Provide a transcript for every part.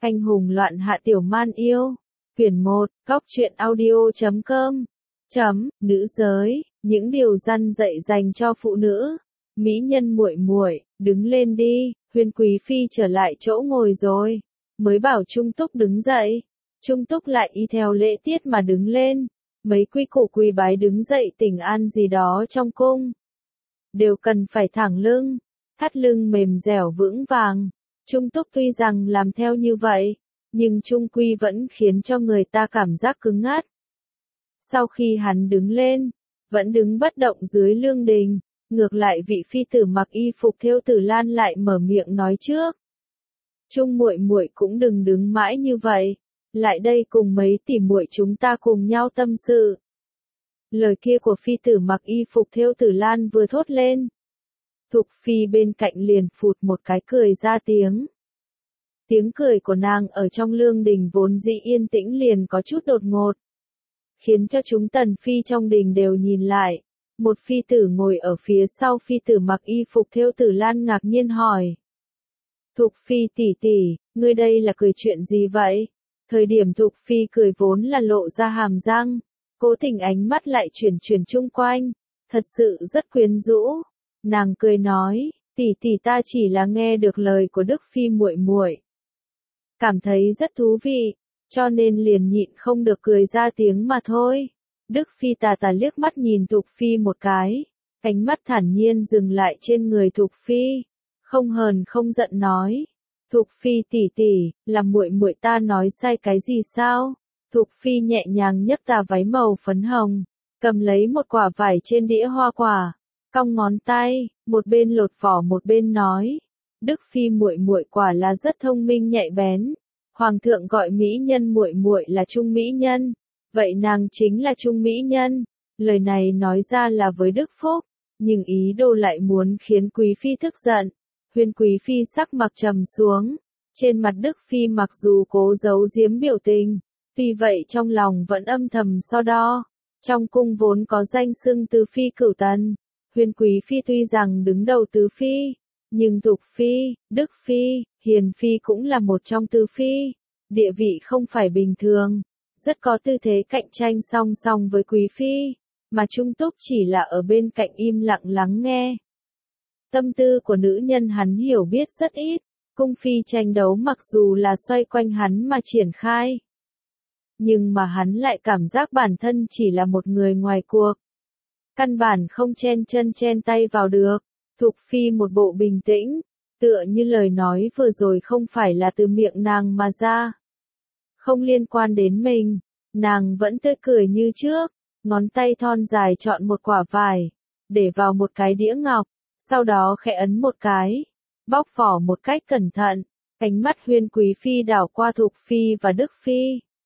Anh hùng loạn hạ tiểu man yêu. Quyển 1, Góc truyện audio.com. Nữ giới, những điều răn dạy dành cho phụ nữ. Mỹ nhân muội muội, đứng lên đi, Huyền Quý phi trở lại chỗ ngồi rồi. Mới bảo Trung Túc đứng dậy. Trung Túc lại y theo lễ tiết mà đứng lên. Mấy quy củ quỳ bái đứng dậy tỉnh an gì đó trong cung. Đều cần phải thẳng lưng, thắt lưng mềm dẻo vững vàng. Trung Túc tuy rằng làm theo như vậy, nhưng trung quy vẫn khiến cho người ta cảm giác cứng ngắc. Sau khi hắn đứng lên, vẫn đứng bất động dưới lương đình, ngược lại vị phi tử mặc y phục thêu tử lan lại mở miệng nói trước. Trung muội muội cũng đừng đứng mãi như vậy, lại đây cùng mấy tỷ muội chúng ta cùng nhau tâm sự. Lời kia của phi tử mặc y phục thêu tử lan vừa thốt lên, Thục phi bên cạnh liền phụt một cái cười ra tiếng. Tiếng cười của nàng ở trong lương đình vốn dĩ yên tĩnh liền có chút đột ngột, khiến cho chúng tần phi trong đình đều nhìn lại. Một phi tử ngồi ở phía sau phi tử mặc y phục thêu tử lan ngạc nhiên hỏi. Thục phi tỷ tỷ, ngươi đây là cười chuyện gì vậy? Thời điểm Thục phi cười vốn là lộ ra hàm răng, cố tình ánh mắt lại chuyển chung quanh, thật sự rất quyến rũ. Nàng cười nói, tỷ tỷ ta chỉ là nghe được lời của Đức phi muội muội, cảm thấy rất thú vị, cho nên liền nhịn không được cười ra tiếng mà thôi. Đức phi tà tà liếc mắt nhìn Thục phi một cái, ánh mắt thản nhiên dừng lại trên người Thục phi, không hờn không giận nói, Thục phi tỷ tỷ, là muội muội ta nói sai cái gì sao? Thục phi nhẹ nhàng nhấc tà váy màu phấn hồng, cầm lấy một quả vải trên đĩa hoa quả, cong ngón tay, một bên lột vỏ một bên nói, Đức phi muội muội quả là rất thông minh nhạy bén. Hoàng thượng gọi mỹ nhân muội muội là trung mỹ nhân, vậy nàng chính là trung mỹ nhân. Lời này nói ra là với Đức Phúc, nhưng ý đồ lại muốn khiến quý phi tức giận. Huyền quý phi sắc mặt trầm xuống, trên mặt Đức phi mặc dù cố giấu giếm biểu tình, tuy vậy trong lòng vẫn âm thầm so đo. Trong cung vốn có danh xưng tứ phi cửu tần, Huyền quý phi tuy rằng đứng đầu tứ phi, nhưng Thục phi, Đức phi, Hiền phi cũng là một trong tứ phi, địa vị không phải bình thường, rất có tư thế cạnh tranh song song với quý phi, mà Trung Túc chỉ là ở bên cạnh im lặng lắng nghe. Tâm tư của nữ nhân hắn hiểu biết rất ít, cung phi tranh đấu mặc dù là xoay quanh hắn mà triển khai, nhưng mà hắn lại cảm giác bản thân chỉ là một người ngoài cuộc, căn bản không chen chân chen tay vào được. Thục phi một bộ bình tĩnh, tựa như lời nói vừa rồi không phải là từ miệng nàng mà ra. Không liên quan đến mình, nàng vẫn tươi cười như trước, ngón tay thon dài chọn một quả vải, để vào một cái đĩa ngọc, sau đó khẽ ấn một cái, bóc vỏ một cách cẩn thận, ánh mắt Huyền quý phi đảo qua Thục phi và Đức phi.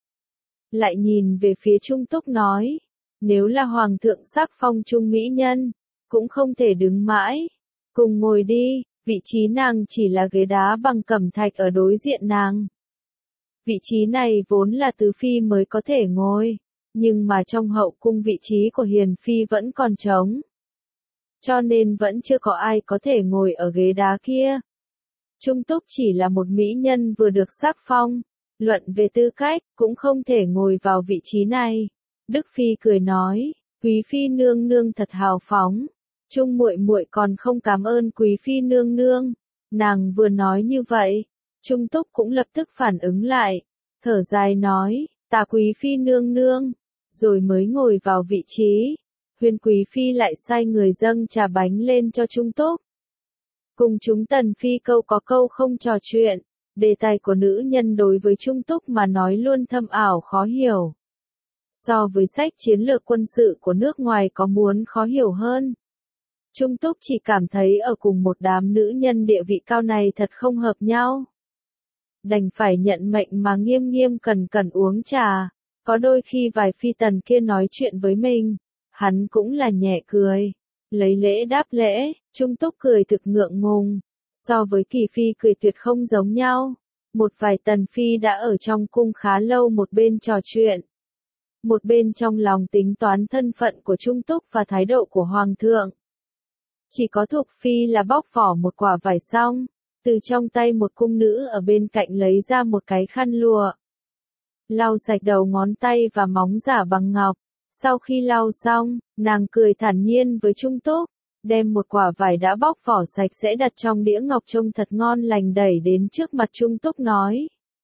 Lại nhìn về phía Trung Túc nói, nếu là hoàng thượng sắc phong trung mỹ nhân, cũng không thể đứng mãi. Cùng ngồi đi, vị trí nàng chỉ là ghế đá bằng cẩm thạch ở đối diện nàng. Vị trí này vốn là tứ phi mới có thể ngồi, nhưng mà trong hậu cung vị trí của Hiền phi vẫn còn trống. Cho nên vẫn chưa có ai có thể ngồi ở ghế đá kia. Trung Túc chỉ là một mỹ nhân vừa được sắc phong, luận về tư cách cũng không thể ngồi vào vị trí này. Đức phi cười nói, quý phi nương nương thật hào phóng. Trung muội muội còn không cảm ơn quý phi nương nương. Nàng vừa nói như vậy, Trung Túc cũng lập tức phản ứng lại, thở dài nói, tạ quý phi nương nương, rồi mới ngồi vào vị trí. Huyền quý phi lại sai người dâng trà bánh lên cho Trung Túc. Cùng chúng tần phi câu có câu không trò chuyện, đề tài của nữ nhân đối với Trung Túc mà nói luôn thâm ảo khó hiểu. So với sách chiến lược quân sự của nước ngoài có muốn khó hiểu hơn. Trung Túc chỉ cảm thấy ở cùng một đám nữ nhân địa vị cao này thật không hợp nhau. Đành phải nhận mệnh mà nghiêm nghiêm cẩn cẩn uống trà. Có đôi khi vài phi tần kia nói chuyện với mình, hắn cũng là nhẹ cười, lấy lễ đáp lễ. Trung Túc cười thực ngượng ngùng, so với Kỳ phi cười tuyệt không giống nhau. Một vài tần phi đã ở trong cung khá lâu, một bên trò chuyện, một bên trong lòng tính toán thân phận của Trung Túc và thái độ của Hoàng thượng. Chỉ có Thục phi là bóc vỏ một quả vải xong, Từ trong tay một cung nữ ở bên cạnh lấy ra một cái khăn lụa. Lau sạch đầu ngón tay và móng giả bằng ngọc. Sau khi lau xong, nàng cười thản nhiên với Trung Túc, đem một quả vải đã bóc vỏ sạch sẽ đặt trong đĩa ngọc trông thật ngon lành đẩy đến trước mặt Trung Túc nói.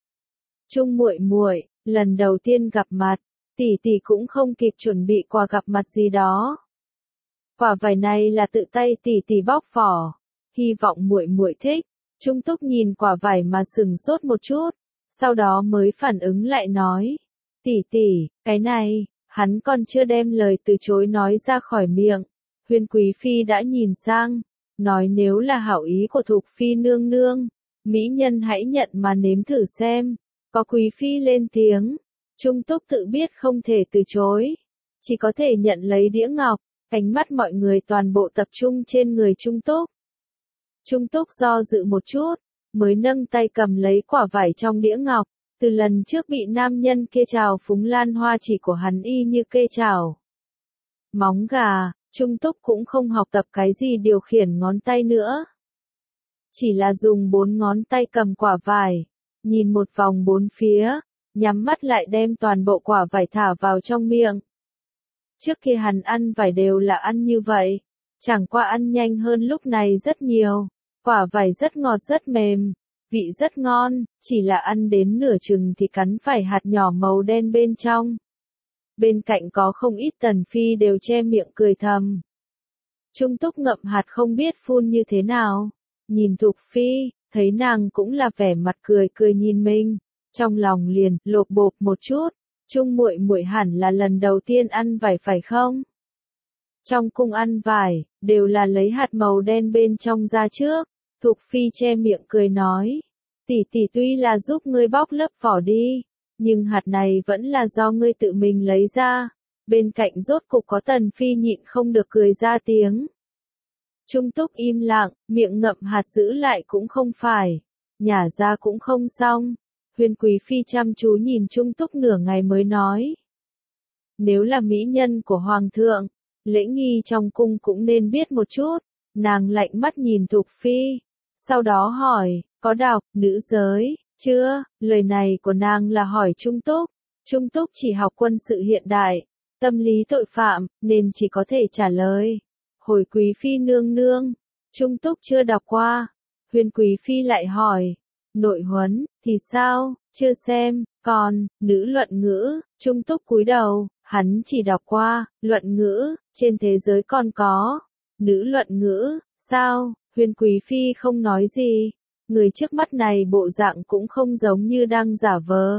Trung muội muội, lần đầu tiên gặp mặt, tỷ tỷ cũng không kịp chuẩn bị quà gặp mặt gì đó. Quả vải này là tự tay tỷ tỷ bóc vỏ, hy vọng muội muội thích. Trung Túc nhìn quả vải mà sửng sốt một chút, sau đó mới phản ứng lại nói, tỷ tỷ, cái này, hắn còn chưa đem lời từ chối nói ra khỏi miệng. Huyền Quý Phi đã nhìn sang, nói nếu là hảo ý của Thục Phi nương nương, mỹ nhân hãy nhận mà nếm thử xem. Có Quý Phi lên tiếng, Trung Túc tự biết không thể từ chối, chỉ có thể nhận lấy đĩa ngọc. Ánh mắt mọi người toàn bộ tập trung trên người Trung Túc. Trung Túc do dự một chút, mới nâng tay cầm lấy quả vải trong đĩa ngọc. Từ lần trước bị nam nhân kia trào phúng lan hoa chỉ của hắn y như kê trào móng gà, Trung Túc cũng không học tập cái gì điều khiển ngón tay nữa. Chỉ là dùng 4 ngón tay cầm quả vải, nhìn một vòng bốn phía, nhắm mắt lại đem toàn bộ quả vải thả vào trong miệng. Trước kia hắn ăn vải đều là ăn như vậy, chẳng qua ăn nhanh hơn lúc này rất nhiều. Quả vải rất ngọt rất mềm, vị rất ngon, chỉ là ăn đến nửa chừng thì cắn phải hạt nhỏ màu đen bên trong. Bên cạnh có không ít tần phi đều che miệng cười thầm. Trung Túc ngậm hạt không biết phun như thế nào, nhìn Thục Phi, thấy nàng cũng là vẻ mặt cười cười nhìn mình, trong lòng liền lột bột một chút. Trung muội muội hẳn là lần đầu tiên ăn vải phải không? Trong cung ăn vải, đều là lấy hạt màu đen bên trong ra trước. Thục Phi che miệng cười nói, tỷ tỷ tuy là giúp ngươi bóc lớp vỏ đi, nhưng hạt này vẫn là do ngươi tự mình lấy ra. Bên cạnh rốt cục có Tần Phi nhịn không được cười ra tiếng. Trung Túc im lặng, miệng ngậm hạt giữ lại cũng không phải, nhả ra cũng không xong. Huyền Quý Phi chăm chú nhìn Trung Túc nửa ngày mới nói. Nếu là mỹ nhân của Hoàng thượng, lễ nghi trong cung cũng nên biết một chút. Nàng lạnh mắt nhìn Thục Phi, sau đó hỏi, có đọc, nữ giới, chưa? Lời này của nàng là hỏi Trung Túc. Trung Túc chỉ học quân sự hiện đại, tâm lý tội phạm, nên chỉ có thể trả lời. Hồi Quý Phi nương nương, Trung Túc chưa đọc qua. Huyền Quý Phi lại hỏi, nội huấn, thì sao, chưa xem, còn, nữ luận ngữ, Trung Túc cúi đầu, hắn chỉ đọc qua, luận ngữ, trên thế giới còn có, nữ luận ngữ, sao, Huyền Quý Phi không nói gì, người trước mắt này bộ dạng cũng không giống như đang giả vờ.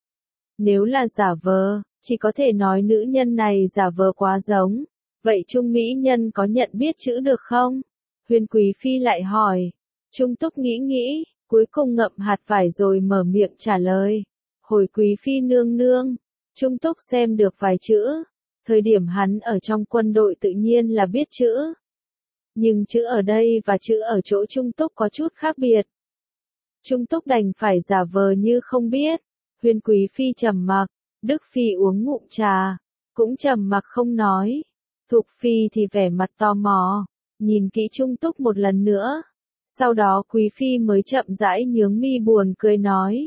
Nếu là giả vờ, chỉ có thể nói nữ nhân này giả vờ quá giống, vậy Trung mỹ nhân có nhận biết chữ được không? Huyền Quý Phi lại hỏi, Trung Túc nghĩ nghĩ, cuối cùng ngậm hạt vải rồi mở miệng trả lời. Hồi Quý Phi nương nương, Trung Túc xem được vài chữ. Thời điểm hắn ở trong quân đội tự nhiên là biết chữ. Nhưng chữ ở đây và chữ ở chỗ Trung Túc có chút khác biệt. Trung Túc đành phải giả vờ như không biết. Huyền Quý Phi trầm mặc, Đức Phi uống ngụm trà, cũng trầm mặc không nói. Thục Phi thì vẻ mặt tò mò, nhìn kỹ Trung Túc một lần nữa. Sau đó Quý Phi mới chậm rãi nhướng mi buồn cười nói.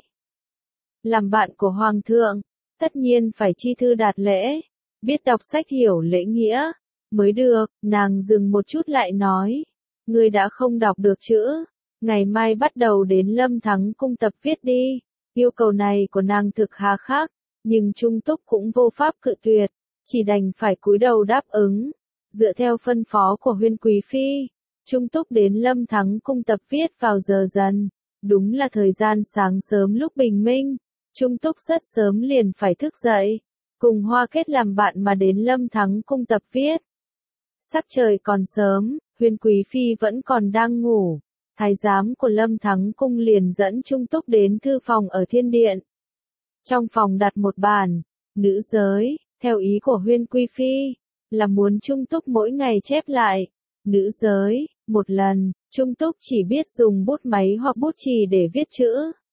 Làm bạn của Hoàng thượng, tất nhiên phải chi thư đạt lễ, biết đọc sách hiểu lễ nghĩa, mới được. Nàng dừng một chút lại nói. Ngươi đã không đọc được chữ, ngày mai bắt đầu đến Lâm Thắng cung tập viết đi. Yêu cầu này của nàng thực hà khắc, nhưng Trung Túc cũng vô pháp cự tuyệt, chỉ đành phải cúi đầu đáp ứng. Dựa theo phân phó của Huyền Quý Phi, Trung Túc đến Lâm Thắng cung tập viết vào giờ dần, đúng là thời gian sáng sớm lúc bình minh. Trung Túc rất sớm liền phải thức dậy, cùng Hoa Kết làm bạn mà đến Lâm Thắng cung tập viết. Sắc trời còn sớm, Huyền Quý Phi vẫn còn đang ngủ. Thái giám của Lâm Thắng cung liền dẫn Trung Túc đến thư phòng ở Thiên Điện. Trong phòng đặt một bàn, nữ giới, theo ý của Huyền Quý Phi, là muốn Trung Túc mỗi ngày chép lại. Nữ giới, một lần, Trung Túc chỉ biết dùng bút máy hoặc bút chì để viết chữ.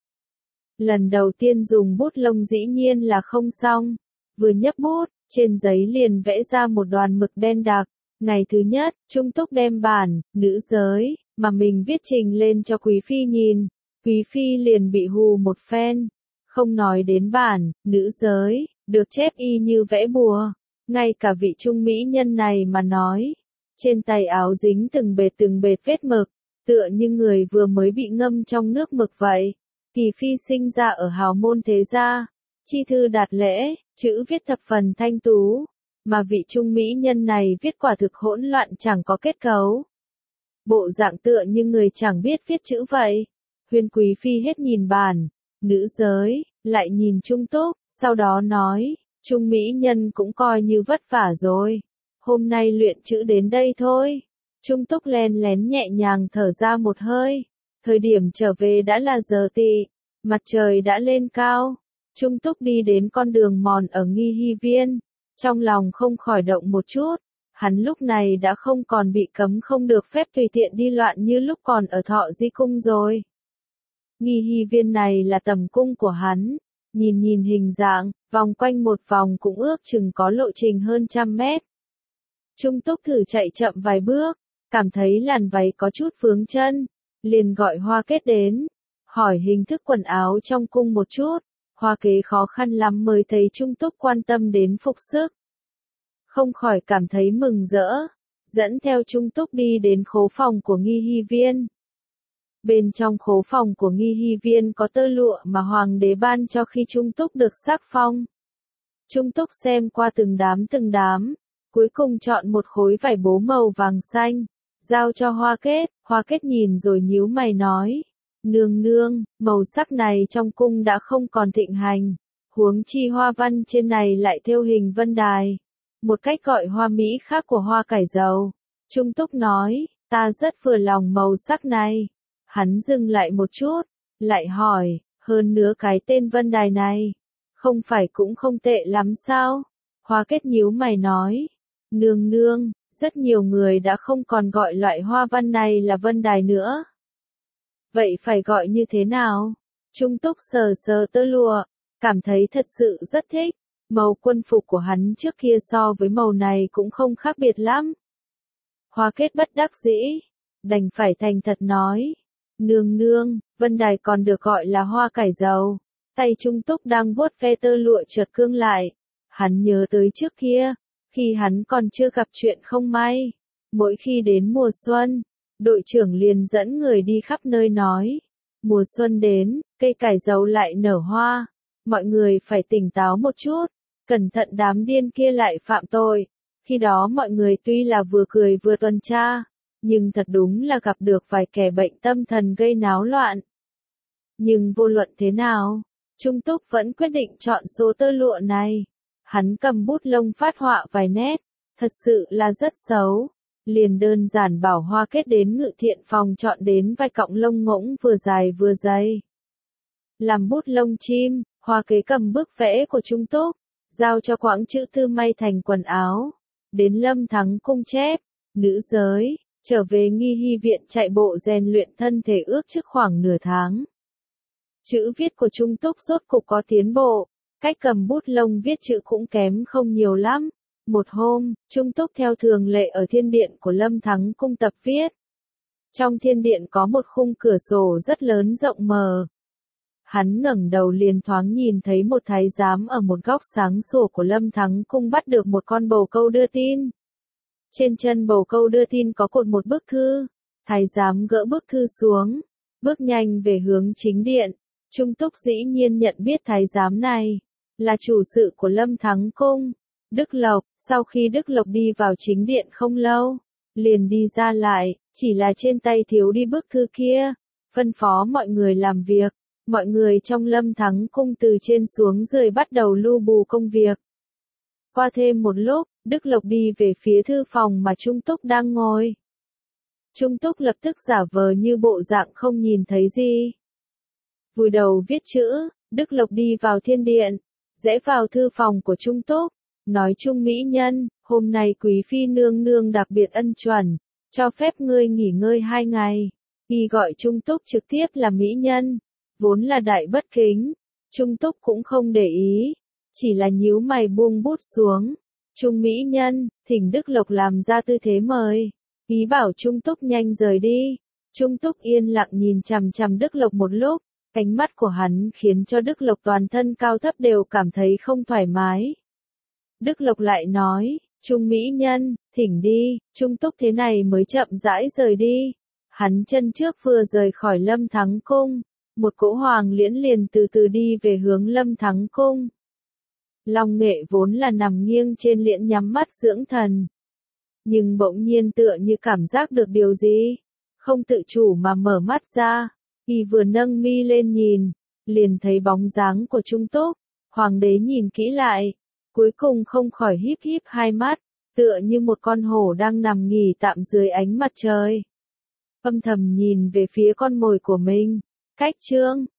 Lần đầu tiên dùng bút lông dĩ nhiên là không xong. Vừa nhấp bút, trên giấy liền vẽ ra một đoàn mực đen đặc. Ngày thứ nhất, Trung Túc đem bản, nữ giới, mà mình viết trình lên cho Quý Phi nhìn. Quý Phi liền bị hù một phen. Không nói đến bản, nữ giới, được chép y như vẽ bùa. Ngay cả vị trung mỹ nhân này mà nói. Trên tay áo dính từng bệt vết mực, tựa như người vừa mới bị ngâm trong nước mực vậy. Kỳ Phi sinh ra ở hào môn thế gia, chi thư đạt lễ, chữ viết thập phần thanh tú, mà vị trung mỹ nhân này viết quả thực hỗn loạn chẳng có kết cấu. Bộ dạng tựa như người chẳng biết viết chữ vậy. Huyền Quý Phi hết nhìn bản, nữ giới, lại nhìn Trung Túc, sau đó nói, trung mỹ nhân cũng coi như vất vả rồi. Hôm nay luyện chữ đến đây thôi. Trung Túc len lén nhẹ nhàng thở ra một hơi. Thời điểm trở về đã là giờ tỵ, mặt trời đã lên cao. Trung Túc đi đến con đường mòn ở Nghi Hy Viên, trong lòng không khỏi động một chút. Hắn lúc này đã không còn bị cấm không được phép tùy tiện đi loạn như lúc còn ở Thọ Di Cung rồi. Nghi Hy Viên này là tầm cung của hắn. Nhìn hình dạng, vòng quanh một vòng cũng ước chừng có lộ trình hơn 100 mét. Trung Túc thử chạy chậm vài bước, cảm thấy làn váy có chút vướng chân, liền gọi Hoa Kết đến, hỏi hình thức quần áo trong cung một chút. Hoa Kế khó khăn lắm mới thấy Trung Túc quan tâm đến phục sức. Không khỏi cảm thấy mừng rỡ, dẫn theo Trung Túc đi đến khố phòng của Nghi Hy Viên. Bên trong khố phòng của Nghi Hy Viên có tơ lụa mà Hoàng đế ban cho khi Trung Túc được sắc phong. Trung Túc xem qua từng đám, cuối cùng chọn một khối vải bố màu vàng xanh, giao cho Hoa Kết. Hoa Kết nhìn rồi nhíu mày nói, nương nương, màu sắc này trong cung đã không còn thịnh hành, huống chi hoa văn trên này lại thêu hình vân đài, một cách gọi hoa mỹ khác của hoa cải dầu. Trung Túc nói, ta rất vừa lòng màu sắc này. Hắn dừng lại một chút, lại hỏi, hơn nữa cái tên vân đài này, không phải cũng không tệ lắm sao? Hoa Kết nhíu mày nói, nương nương, rất nhiều người đã không còn gọi loại hoa văn này là vân đài nữa. Vậy phải gọi như thế nào? Trung Túc sờ sờ tơ lụa, cảm thấy thật sự rất thích. Màu quân phục của hắn trước kia so với màu này cũng không khác biệt lắm. Hoa Kết bất đắc dĩ, đành phải thành thật nói, nương nương, vân đài còn được gọi là hoa cải dầu. Tay Trung Túc đang vuốt ve tơ lụa chợt cương lại. Hắn nhớ tới trước kia, khi hắn còn chưa gặp chuyện không may. Mỗi khi đến mùa xuân, đội trưởng liền dẫn người đi khắp nơi nói, mùa xuân đến, cây cải dầu lại nở hoa. Mọi người phải tỉnh táo một chút, cẩn thận đám điên kia lại phạm tội. Khi đó mọi người tuy là vừa cười vừa tuần tra, nhưng thật đúng là gặp được vài kẻ bệnh tâm thần gây náo loạn. Nhưng vô luận thế nào, Trung Túc vẫn quyết định chọn số tơ lụa này. Hắn cầm bút lông phát họa vài nét, thật sự là rất xấu. Liền đơn giản bảo Hoa Kết đến Ngự Thiện phòng chọn đến vài cọng lông ngỗng vừa dài vừa dày. Làm bút lông chim, Hoa Kế cầm bức vẽ của Trung Túc, giao cho quãng chữ thư may thành quần áo. Đến Lâm Thắng cung chép, nữ giới, trở về Nghi Hy Viện chạy bộ rèn luyện thân thể ước trước khoảng nửa tháng. Chữ viết của Trung Túc rốt cục có tiến bộ, cách cầm bút lông viết chữ cũng kém không nhiều lắm. Một hôm, Trung Túc theo thường lệ ở thiên điện của Lâm Thắng cung tập viết. Trong thiên điện có một khung cửa sổ rất lớn rộng mở. Hắn ngẩng đầu liền thoáng nhìn thấy một thái giám ở một góc sáng sủa của Lâm Thắng cung bắt được một con bồ câu đưa tin. Trên chân bồ câu đưa tin có cột một bức thư. Thái giám gỡ bức thư xuống, bước nhanh về hướng chính điện. Trung Túc dĩ nhiên nhận biết thái giám này là chủ sự của Lâm Thắng cung, Đức Lộc. Sau khi Đức Lộc đi vào chính điện không lâu, liền đi ra lại, chỉ là trên tay thiếu đi bức thư kia, phân phó mọi người làm việc. Mọi người trong Lâm Thắng cung từ trên xuống dưới bắt đầu lu bù công việc. Qua thêm một lúc, Đức Lộc đi về phía thư phòng mà Trung Túc đang ngồi. Trung Túc lập tức giả vờ như bộ dạng không nhìn thấy gì. Vùi đầu viết chữ, Đức Lộc đi vào thiên điện, rẽ vào thư phòng của Trung Túc, nói Trung mỹ nhân, hôm nay Quý Phi nương nương đặc biệt ân chuẩn, cho phép ngươi nghỉ ngơi 2 ngày. Y gọi Trung Túc trực tiếp là mỹ nhân, vốn là đại bất kính. Trung Túc cũng không để ý, chỉ là nhíu mày buông bút xuống. Trung mỹ nhân, thỉnh Đức Lộc làm ra tư thế mời, ý bảo Trung Túc nhanh rời đi. Trung Túc yên lặng nhìn chằm chằm Đức Lộc một lúc, ánh mắt của hắn khiến cho Đức Lộc toàn thân cao thấp đều cảm thấy không thoải mái. Đức Lộc lại nói, Trung mỹ nhân, thỉnh đi, Trung Túc thế này mới chậm rãi rời đi. Hắn chân trước vừa rời khỏi Lâm Thắng Cung, một cỗ hoàng liễn liền từ từ đi về hướng Lâm Thắng Cung. Long Nghệ vốn là nằm nghiêng trên liễn nhắm mắt dưỡng thần. Nhưng bỗng nhiên tựa như cảm giác được điều gì, không tự chủ mà mở mắt ra, y vừa nâng mi lên nhìn, liền thấy bóng dáng của Trung Túc. Hoàng đế nhìn kỹ lại, cuối cùng không khỏi híp híp hai mắt, tựa như một con hổ đang nằm nghỉ tạm dưới ánh mặt trời. Âm thầm nhìn về phía con mồi của mình, cách chương